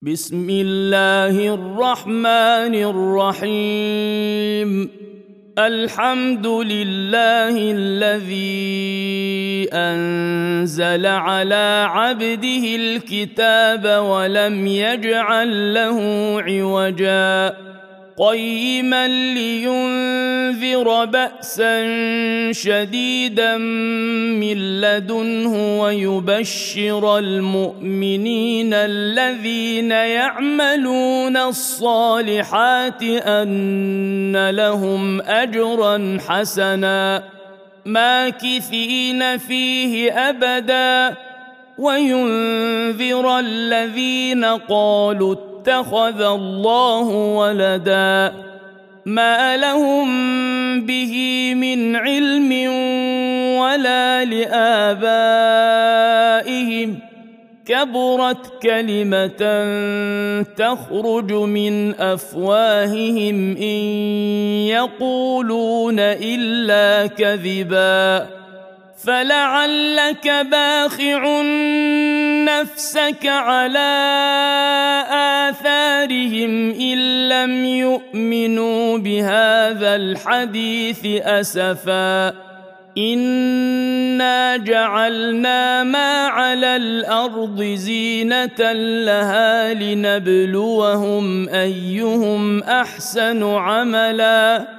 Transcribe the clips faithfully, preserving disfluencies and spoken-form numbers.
بسم الله الرحمن الرحيم. الحمد لله الذي أنزل على عبده الكتاب ولم يجعل له عوجا قيما لينذر بأسا شديدا من لدنه ويبشر المؤمنين الذين يعملون الصالحات أن لهم أجرا حسنا ماكثين فيه أبدا وينذر الذين قالوا اتخذ الله ولدا ما لهم به من علم ولا لآبائهم كبرت كلمة تخرج من أفواههم إن يقولون إلا كذبا فلعلك باخع نفسك على آثارهم إن لم يؤمنوا بهذا الحديث أسفا إنا جعلنا ما على الأرض زينة لها لنبلوهم أيهم أحسن عملا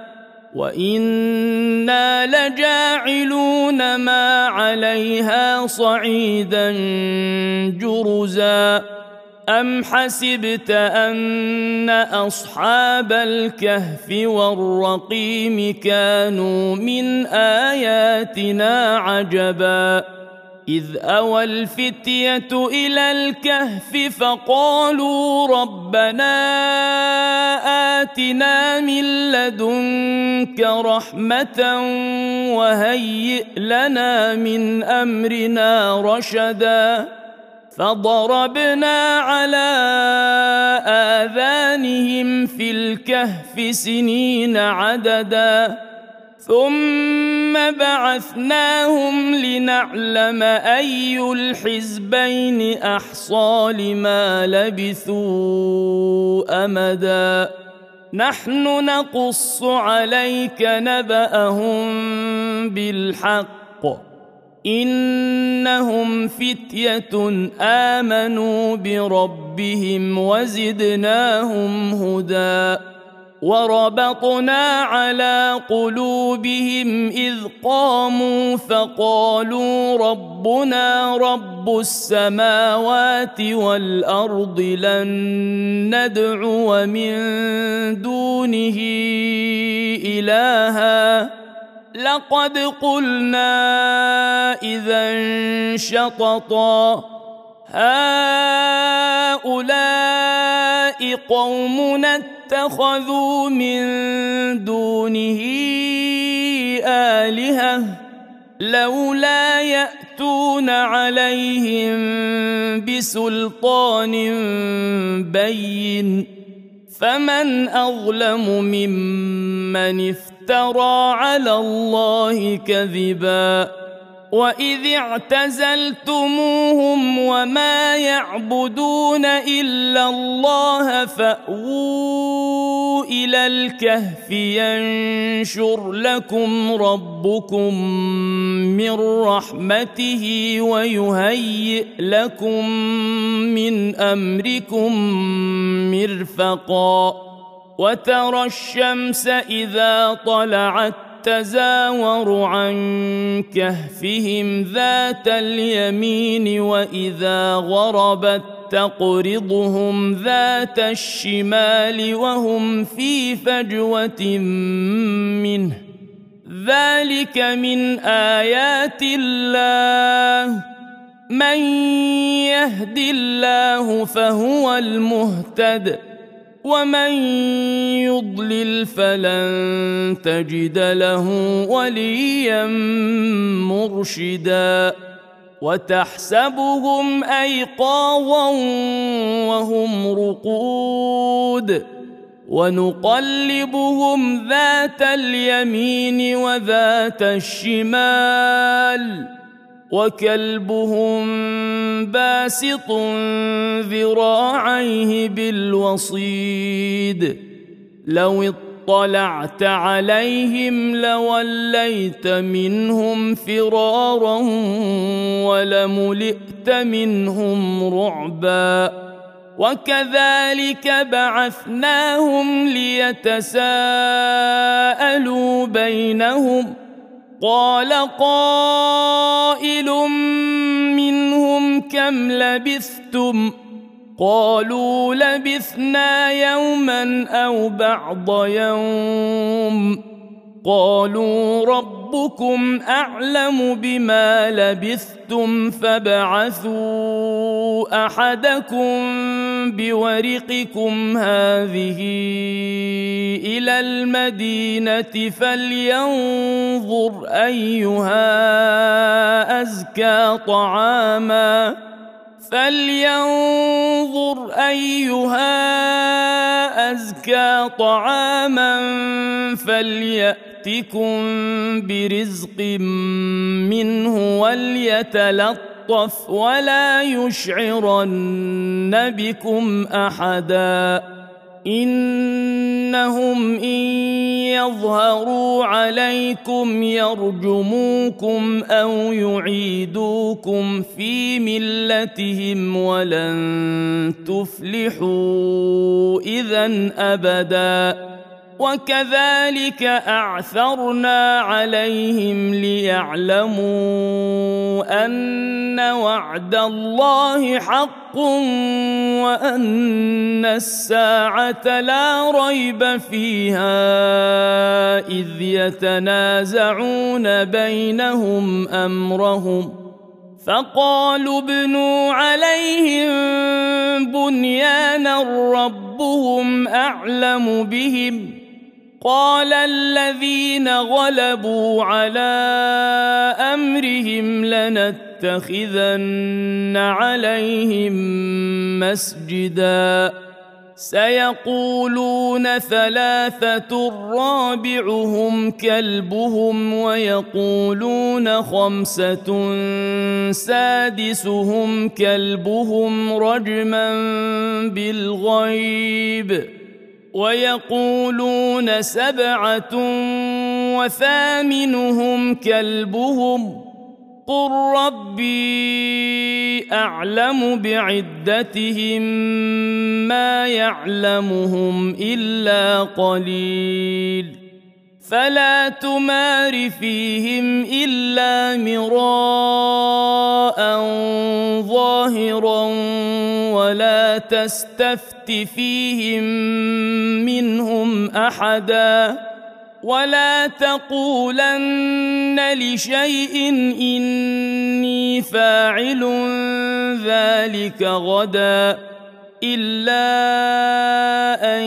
وإنا لجاعلون ما عليها صعيدا جرزا أم حسبت أن أصحاب الكهف والرقيم كانوا من آياتنا عجبا إذ أوى الفتية إلى الكهف فقالوا ربنا آتنا من لدنك رحمة وهيئ لنا من أمرنا رشدا فضربنا على آذانهم في الكهف سنين عددا ثم بعثناهم لنعلم أي الحزبين أحصى لما لبثوا أمدا نحن نقص عليك نبأهم بالحق إنهم فتية آمنوا بربهم وزدناهم هدى وربطنا على قلوبهم إذ قاموا فقالوا ربنا رب السماوات والأرض لن ندعو من دونه إلها لقد قلنا إذا شططا هؤلاء قومنا اتخذوا من دونه آلهة لولا يأتون عليهم بسلطان بين فمن أظلم ممن افترى على الله كذبا وإذ اعتزلتموهم وما يعبدون إلا الله فأووا إلى الكهف ينشر لكم ربكم من رحمته ويهيئ لكم من أمركم مرفقا وترى الشمس إذا طلعت تزاور عن كهفهم ذات اليمين وإذا غربت تقرضهم ذات الشمال وهم في فجوة منه ذلك من آيات الله من يهد الله فهو المهتد ومن يضلل فلن تجد له وليا مرشدا وتحسبهم أيقاظا وهم رقود ونقلبهم ذات اليمين وذات الشمال وكلبهم باسط ذراعيه بالوصيد لو اطلعت عليهم لوليت منهم فرارا ولملئت منهم رعبا وكذلك بعثناهم ليتساءلوا بينهم قال قائل منهم كم لبثتم قالوا لبثنا يوما أو بعض يوم قالوا ربكم أعلم بما لبثتم فابعثوا أحدكم بورقكم هذه إلى المدينة فلينظر أيها أزكى طعاما فلينظر أيها أزكى طعاما فليأتكم برزق منه وليتلطف ولا يشعرن بكم أحدا إنهم إن يظهروا عليكم يرجموكم أو يعيدوكم في ملتهم ولن تفلحوا إذن أبدا وكذلك أعثرنا عليهم ليعلموا أن وعد الله حق وأن الساعة لا ريب فيها إذ يتنازعون بينهم أمرهم فقالوا ابنوا عليهم بنيانا ربهم أعلم بهم قال الذين غلبوا على أمرهم لنتخذن عليهم مسجدا سيقولون ثلاثة رابعهم كلبهم ويقولون خمسة سادسهم كلبهم رجما بالغيب ويقولون سبعة وثامنهم كلبهم قل ربي أعلم بعدتهم ما يعلمهم إلا قليل فلا تمار فيهم إلا مراء ظاهرا ولا تستفت فيهم منهم أحدا ولا تقولن لشيء إني فاعل ذلك غدا إلا أن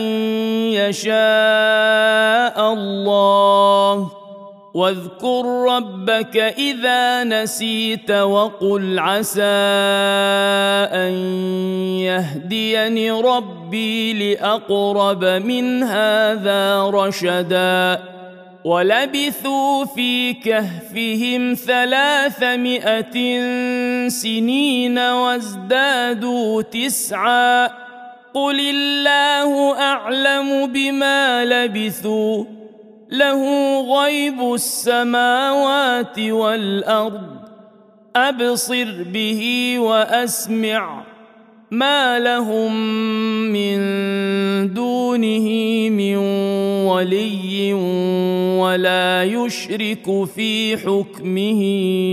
يشاء الله واذكر ربك إذا نسيت وقل عسى أن يهديني ربي لأقرب من هذا رشدا ولبثوا في كهفهم ثلاثمائة سنين وازدادوا تسعا قل الله أعلم بما لبثوا له غيب السماوات والأرض أبصر به وأسمع ما لهم من دونه من ولي ولا يشرك في حكمه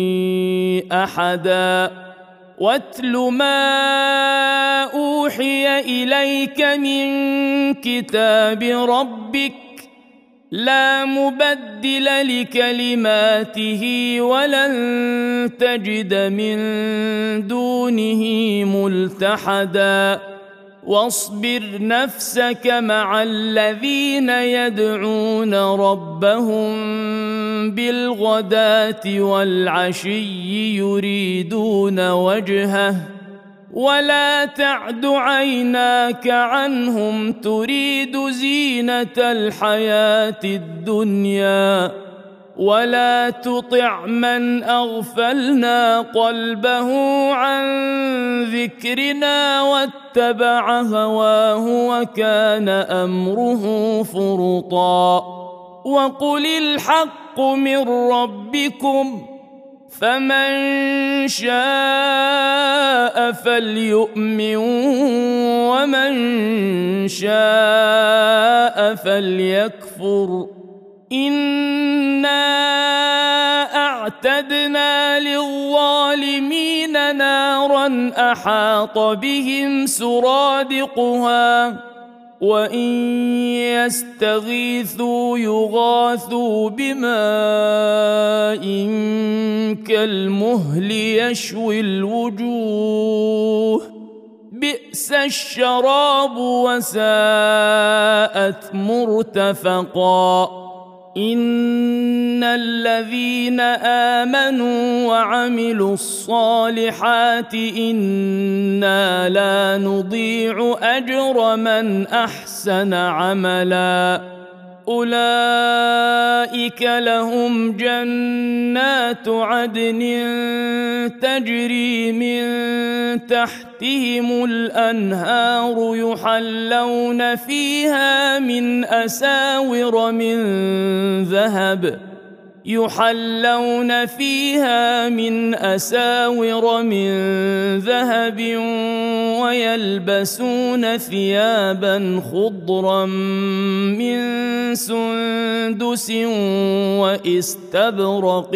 أحدا واتل ما أوحي إليك من كتاب ربك لا مبدل لكلماته ولن تجد من دونه ملتحدا واصبر نفسك مع الذين يدعون ربهم بالغداة والعشي يريدون وجهه ولا تعد عيناك عنهم تريد زينة الحياة الدنيا ولا تطع من أغفلنا قلبه عن ذكرنا واتبع هواه وكان أمره فرطا وقل الحق من ربكم فمن شاء فليؤمن ومن شاء فليكفر إنا أعتدنا للظالمين نارا أحاط بهم سرادقها وإن يستغيثوا يغاثوا بماء كالمهل يشوي الوجوه بئس الشراب وساءت مرتفقا إن الذين آمنوا وعملوا الصالحات إنا لا نضيع أجر من أحسن عملا أولئك لهم جنات عدن تجري من تحتهم الأنهار يحلون فيها من أساور من ذهب يحلون فيها من أساور من ذهب ويلبسون ثيابا خضرا من سندس واستبرق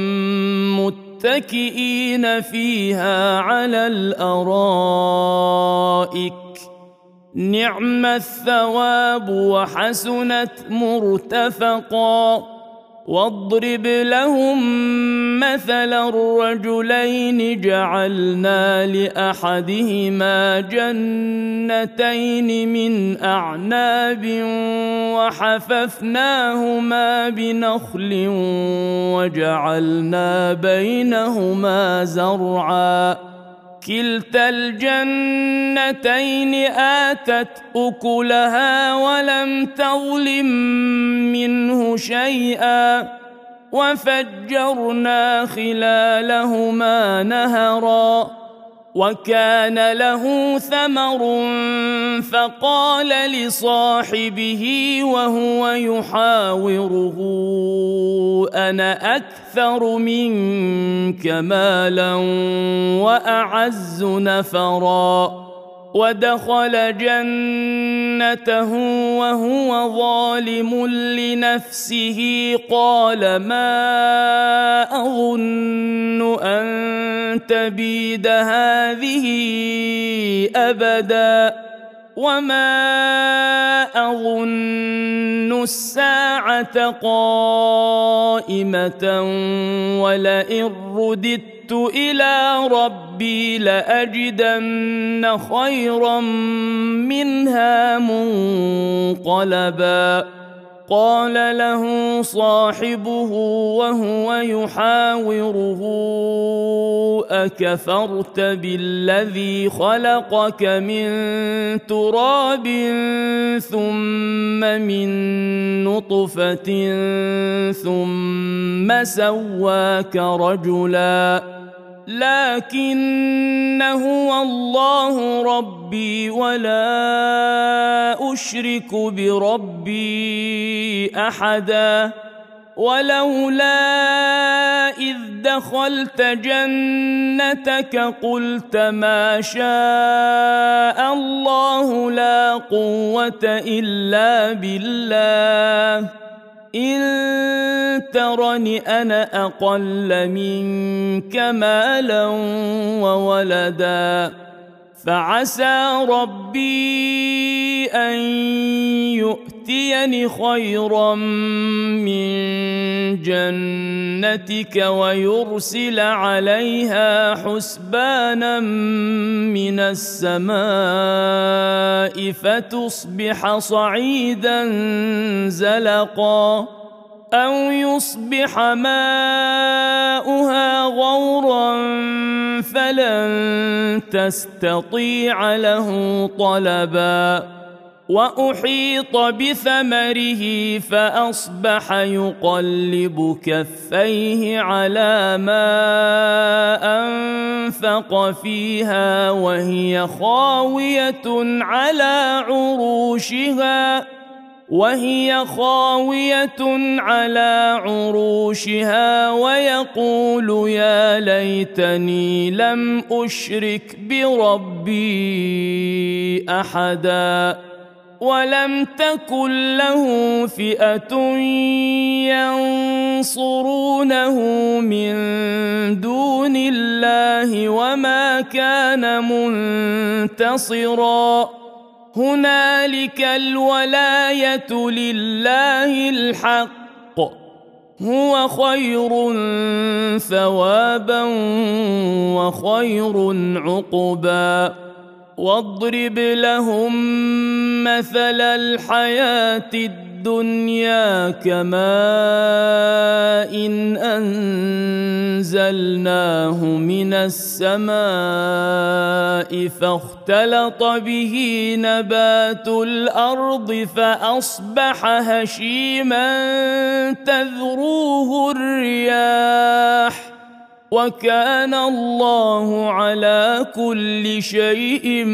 متكئين فيها على الأرائك نعم الثواب وحسنت مرتفقا واضرب لهم مثل الرجلين جعلنا لأحدهما جنتين من أعناب وحففناهما بنخل وجعلنا بينهما زرعا كلتا الجنتين آتت أكلها ولم تظلم منه شيئا وفجرنا خلالهما نهرا وكان له ثمر فقال لصاحبه وهو يحاوره أنا أكثر منك مالا وأعز نفرا ودخل جنته وهو ظالم لنفسه قال ما أظن أن تبيد هذه أبدا وما أظن الساعة قائمة ولئن رددت إلى ربي لأجدن خيرا منها منقلبا قال له صاحبه وهو يحاوره أكفرت بالذي خلقك من تراب ثم من نطفة ثم سواك رجلا لكن هو الله ربي ولا أشرك بربي أحدا ولولا إذ دخلت جنتك قلت ما شاء الله لا قوة إلا بالله إن ترني أنا أقل منك مالا وولدا فعسى ربي أن يؤتيني خيرا من جنتك ويرسل عليها حسبانا من السماء فتصبح صعيدا زلقا أو يصبح ماؤها غورا فلن تستطيع له طلبا وأحيط بثمره فأصبح يقلب كفيه على ما أنفق فيها وهي خاوية على عروشها وهي خاوية على عروشها ويقول يا ليتني لم أشرك بربي أحدا ولم تكن له فئة ينصرونه من دون الله وما كان منتصرا هنالك الولاية لله الحق هو خير ثوابا وخير عقبا واضرب لهم مثل الحياة الدنيا كماء إن أنزلناه من السماء فاختلط به نبات الأرض فأصبح هشيما تذروه الرياح وكان الله على كل شيء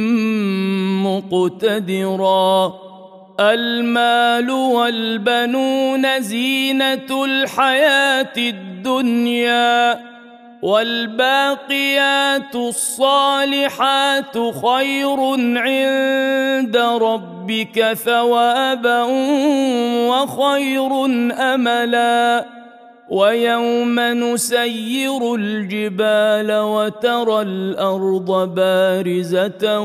مقتدرا المال والبنون زينة الحياة الدنيا والباقيات الصالحات خير عند ربك ثوابا وخير أملا ويوم نسير الجبال وترى الأرض بارزة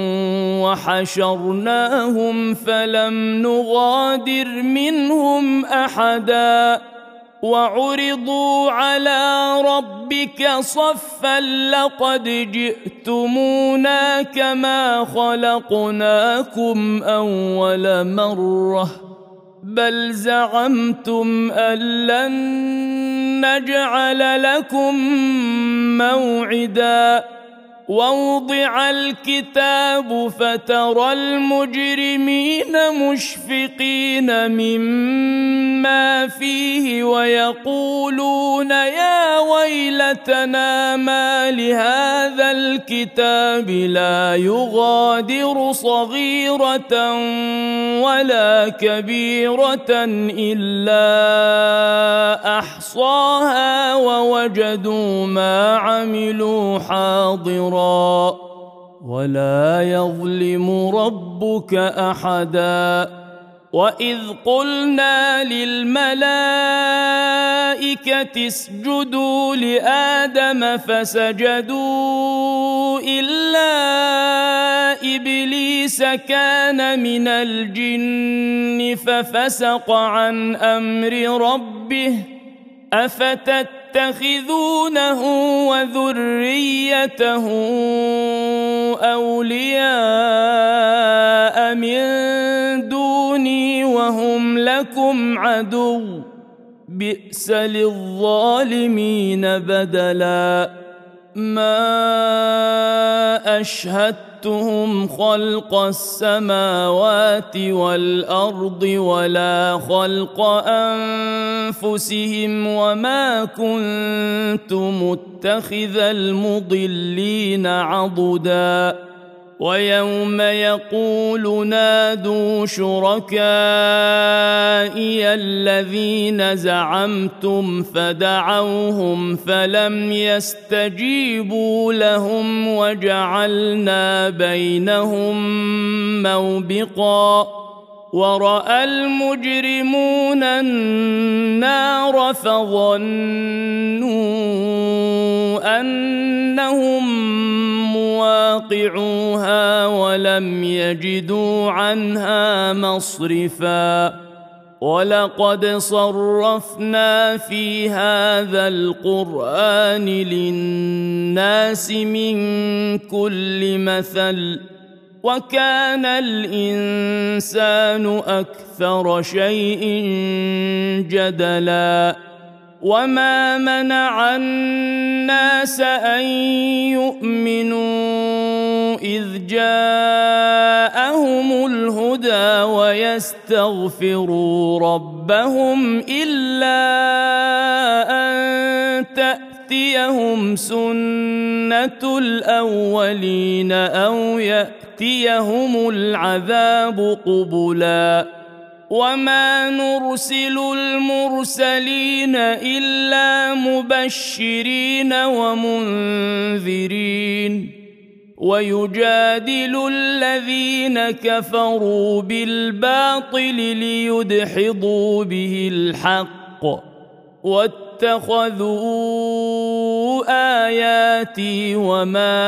وحشرناهم فلم نغادر منهم أحدا وعرضوا على ربك صفا لقد جئتمونا كما خلقناكم أول مرة بل زعمتم أن لن نجعل لكم موعدا ووضع الكتاب فترى المجرمين مشفقين مما فيه ويقولون يا ويلتنا ما لهذا الكتاب لا يغادر صغيرة ولا كبيرة إلا أحصاها ووجدوا ما عملوا حاضرا ولا يظلم ربك أحدا وإذ قلنا للملائكة اسجدوا لآدم فسجدوا إلا إبليس كان من الجن ففسق عن أمر ربه أفتتخذونه وذريته أولياء من دوني وهم لكم عدو بئس للظالمين بدلا ما أشهدتهم خلق السماوات والأرض ولا خلق أنفسهم وما كنت متخذ المضلين عضدا ويوم يقول نادوا شركائي الذين زعمتم فدعوهم فلم يستجيبوا لهم وجعلنا بينهم موبقا ورأى المجرمون النار فظنوا أنهم مواقعوها ولم يجدوا عنها مصرفا ولقد صرفنا في هذا القرآن للناس من كل مثل وكان الإنسان أكثر شيء جدلا وما منع الناس أن يؤمنوا إذ جاءهم الهدى ويستغفروا ربهم إلا أن تأتيهم سنة الأولين أو يأتيهم العذاب قبلا وما نرسل المرسلين إلا مبشرين ومنذرين ويجادل الذين كفروا بالباطل ليدحضوا به الحق واتخذوا آياتي وما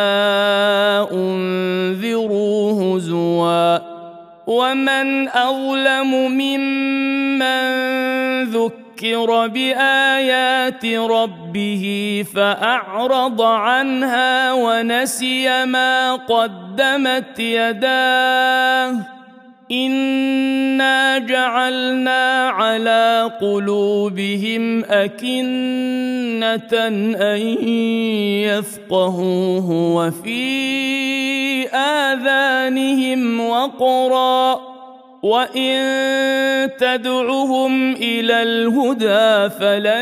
أنذروا هزوا ومن أظلم ممن ذكر بآيات ربه فأعرض عنها ونسي ما قدمت يداه إنا جعلنا على قلوبهم أكنة أن يفقهوه وفي آذانهم وقرا وإن تدعهم إلى الهدى فلن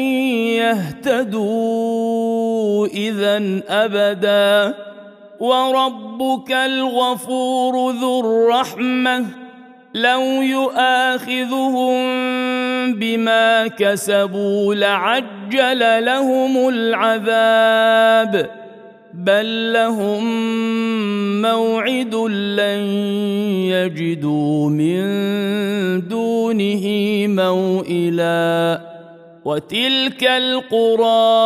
يهتدوا إذن أبدا وربك الغفور ذو الرحمة لو يؤاخذهم بما كسبوا لعجل لهم العذاب بل لهم موعد لن يجدوا من دونه موئلا وتلك القرى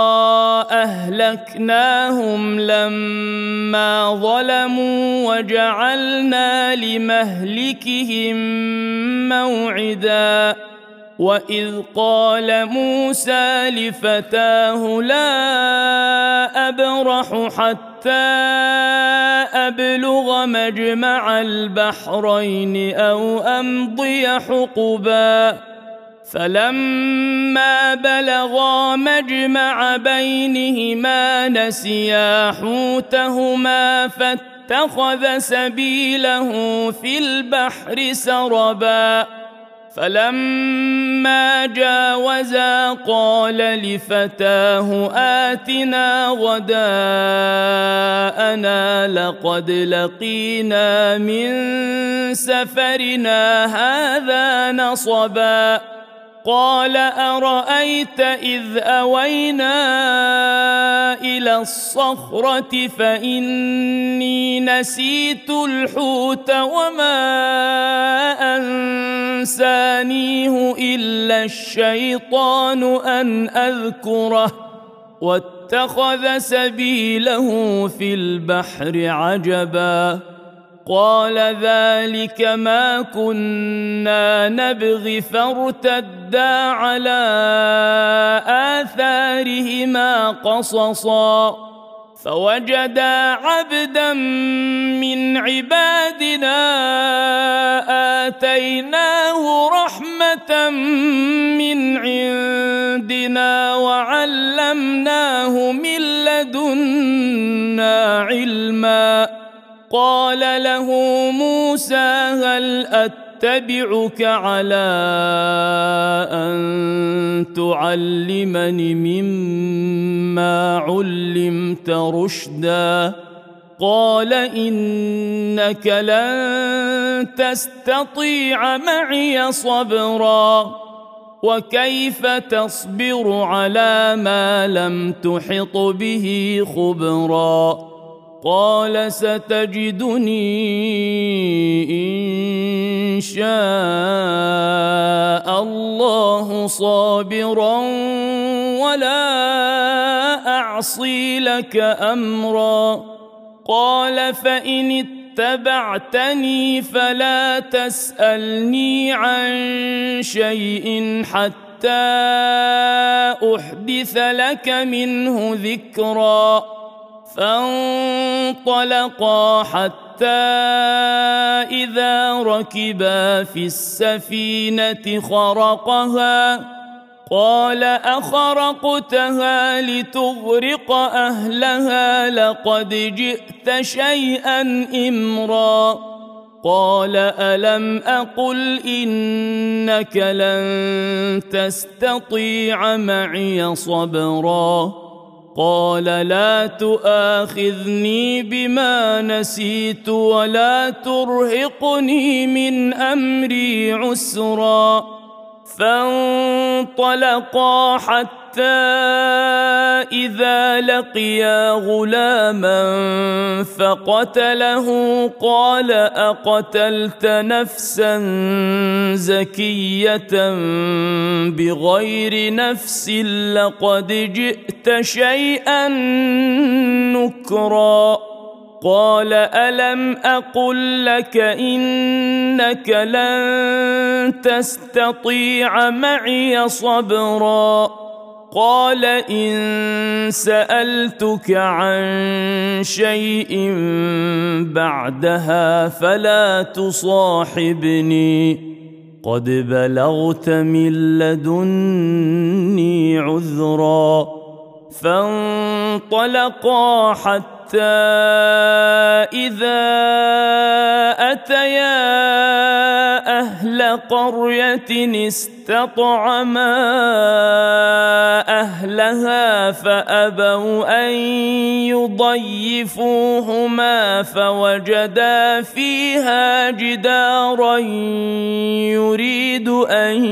أهلكناهم لما ظلموا وجعلنا لمهلكهم موعدا وإذ قال موسى لفتاه لا أبرح حتى أبلغ مجمع البحرين أو أمضي حقبا فلما بلغا مجمع بينهما نسيا حوتهما فاتخذ سبيله في البحر سربا فلما جاوزا قال لفتاه آتنا غداءنا لقد لقينا من سفرنا هذا نصبا قال أرأيت إذ أوينا إلى الصخرة فإني نسيت الحوت وما أنسانيه إلا الشيطان أن أذكره واتخذ سبيله في البحر عجبا قال ذلك ما كنا نبغي فارتدا على آثارهما قصصا فوجدا عبدا من عبادنا آتيناه رحمة من عندنا وعلمناه من لدنا علما قال له موسى هل أتبعك على أن تعلمني مما علمت رشدا قال إنك لن تستطيع معي صبرا وكيف تصبر على ما لم تحط به خبرا قال ستجدني إن شاء الله صابرا ولا أعصي لك أمرا قال فإن اتبعتني فلا تسألني عن شيء حتى أحدث لك منه ذكرا فانطلقا حتى إذا ركبا في السفينة خرقها قال أخرقتها لتغرق أهلها لقد جئت شيئا إمرا قال ألم أقل إنك لن تستطيع معي صبرا قال لا تؤاخذني بما نسيت ولا ترهقني من أمري عسرا فانطلقا حتى إذا لقيا غلاما فقتله قال أقتلت نفسا زكية بغير نفس لقد جئت شيئا نكرا قال ألم أقل لك إنك لن تستطيع معي صبرا قال إن سألتك عن شيء بعدها فلا تصاحبني قد بلغت من لدني عذرا فانطلقا حتى إذا أتيا أهل قرية استطعما أهلها فأبوا أن يضيفوهما فوجدا فيها جدارا يريد أن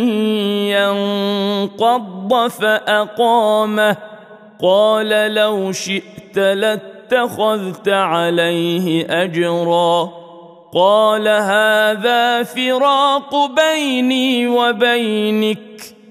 ينقض فأقامه قال لو شئت لاتخذت عليه أجرا قال هذا فراق بيني وبينك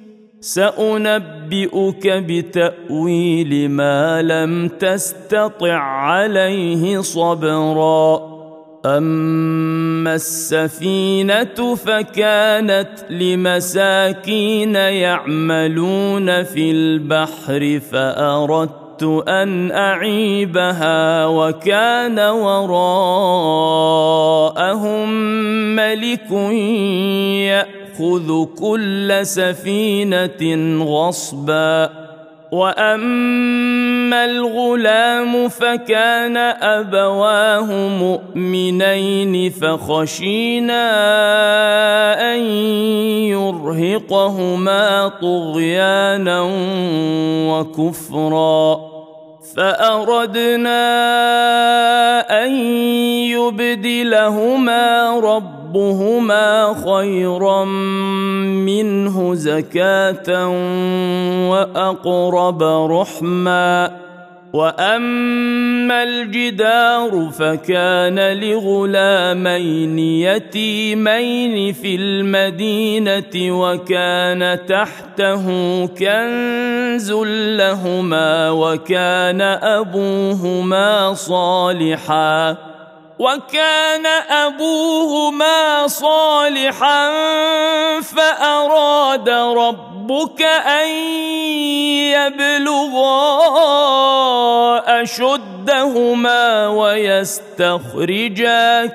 سأنبئك بتأويل ما لم تستطع عليه صبرا أما السفينة فكانت لمساكين يعملون في البحر فأردت أن أعيبها وكان وراءهم ملك يأخذ كل سفينة غصبا وأما الغلام فكان أبواه مؤمنين فخشينا أن يرهقهما طغيانا وكفرا فأردنا أن يبدلهما ربهما خيرا منه زكاة وأقرب رحما وأما الجدار فكان لغلامين يتيمين في المدينة وكان تحته كنز لهما وكان أبوهما صالحا وكان أبوهما صالحا فأراد ربك أن يبلغا أشدهما ويستخرجا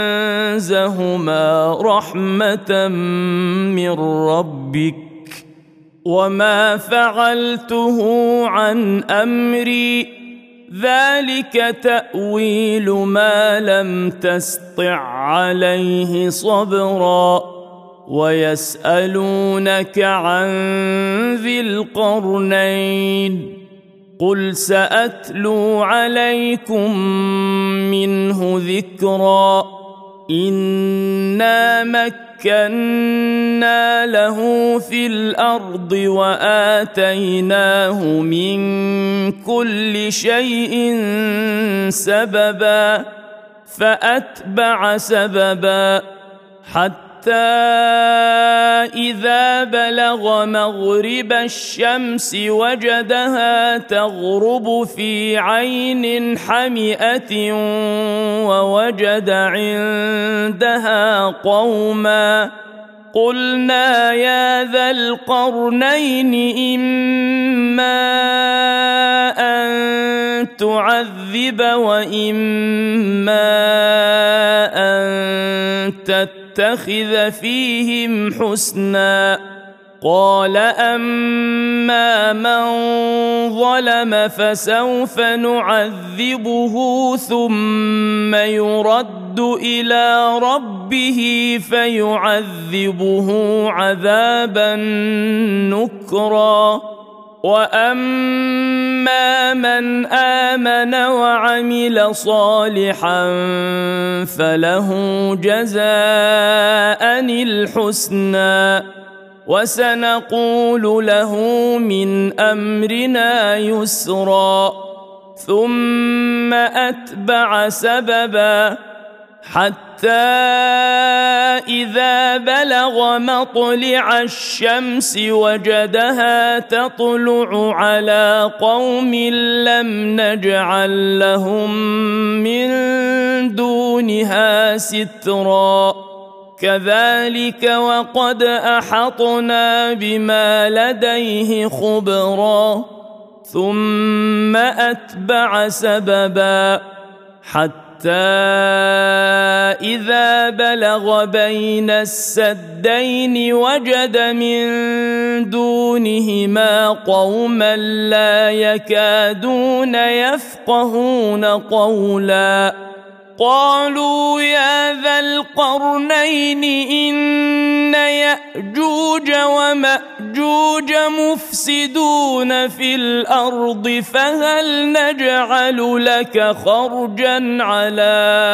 كنزهما رحمة من ربك وما فعلته عن أمري ذلك تأويل ما لم تسطع عليه صبرا ويسألونك عن ذي القرنين قل سأتلو عليكم منه ذكرا إنا مكنا له في الأرض وآتيناه من كل شيء سببا فأتبع سببا حتى إذا بلغ مغرب الشمس وجدها تغرب في عين حمئة ووجد عندها قوما قلنا يا ذا القرنين إما أن تعذب وإما أن تتخذ فيهم حسنا قال أما من ظلم فسوف نعذبه ثم يرد إلى ربه فيعذبه عذابا نكرا وأما من آمن وعمل صالحا فله جزاء الحسنى وسنقول له من أمرنا يسرا ثم أتبع سببا حتى إذا بلغ مطلع الشمس وجدها تطلع على قوم لم نجعل لهم من دونها سترا كذلك وقد أحطنا بما لديه خبرا ثم أتبع سببا حتى إذا بلغ بين السدين وجد من دونهما قوما لا يكادون يفقهون قولا قالوا يا ذا القرنين إن يأجوج ومأجوج مفسدون في الأرض فهل نجعل لك خرجا على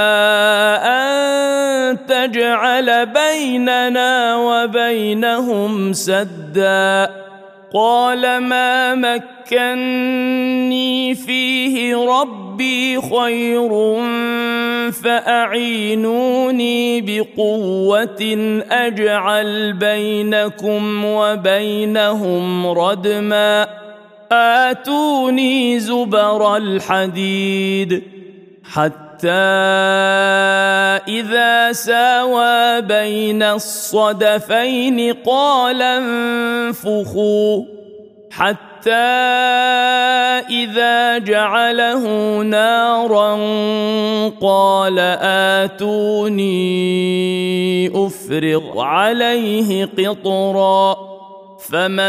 أن تجعل بيننا وبينهم سدا قال ما مكني فيه ربي خير فأعينوني بقوة أجعل بينكم وبينهم ردما آتوني زبر الحديد حتى إذا ساوى بين الصدفين قال انفخوا حتى إذا جعله نارا قال آتوني أفرغ عليه قطرا فما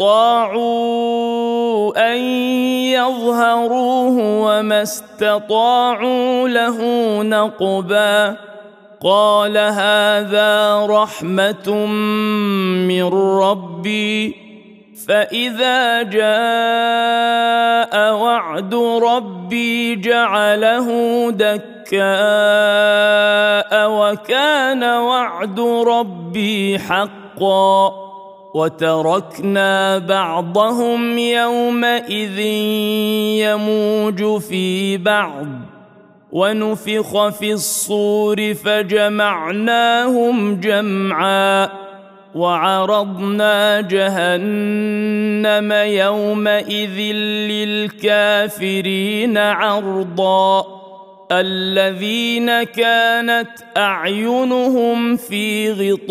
استطاعوا أن يظهروه وما استطاعوا له نقبا قال هذا رحمة من ربي فإذا جاء وعد ربي جعله دكاء وكان وعد ربي حقا وتركنا بعضهم يومئذ يموج في بعض ونفخ في الصور فجمعناهم جمعا وعرضنا جهنم يومئذ للكافرين عرضا الذين كانت أعينهم في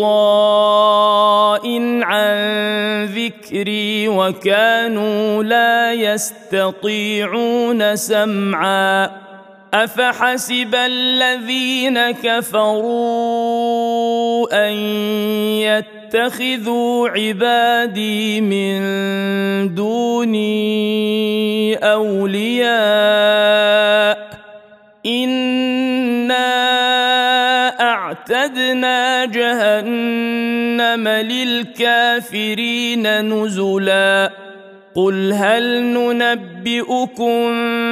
غطاء عن ذكري وكانوا لا يستطيعون سمعا أفحسب الذين كفروا أن يتخذوا عبادي من دوني أولياء إنا أعتدنا جهنم للكافرين نزلا قل هل ننبئكم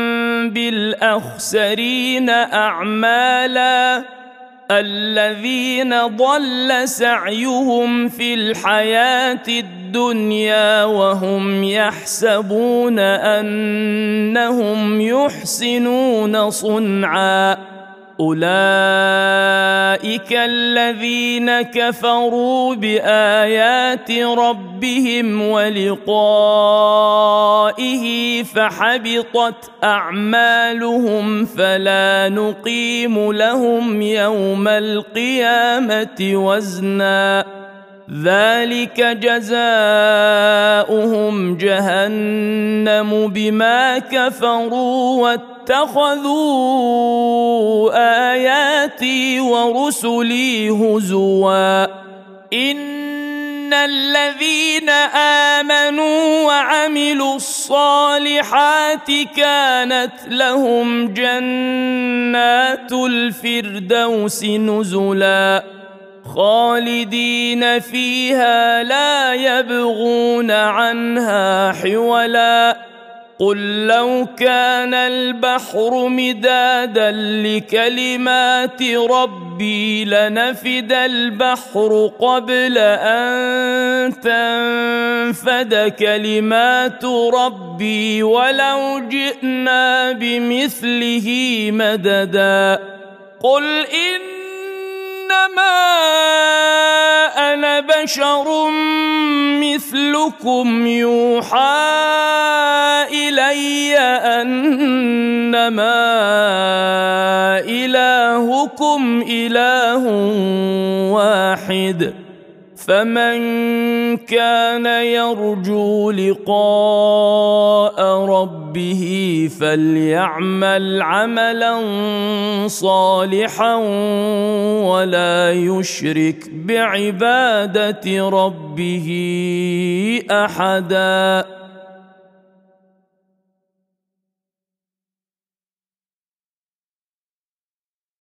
بالأخسرين أعمالا الذين ضل سعيهم في الحياة الدنيا وهم يحسبون أنهم يحسنون صنعا أولئك الذين كفروا بآيات ربهم ولقائه فحبطت أعمالهم فلا نقيم لهم يوم القيامة وزنا ذلك جزاؤهم جهنم بما كفروا واتخذوا آياتي ورسلي هزوا إن الذين آمنوا وعملوا الصالحات كانت لهم جنات الفردوس نزلا خالدين فيها لا يبغون عنها حولا قل لو كان البحر مدادا لكلمات ربي لنفد البحر قبل أن تنفد كلمات ربي ولو جئنا بمثله مددا قل إنما أنا بشر مثلكم يوحى إلي أنما إلهكم إله واحد فمن كان يرجو لقاء ربه فليعمل عملا صالحا ولا يشرك بعبادة ربه أحدا.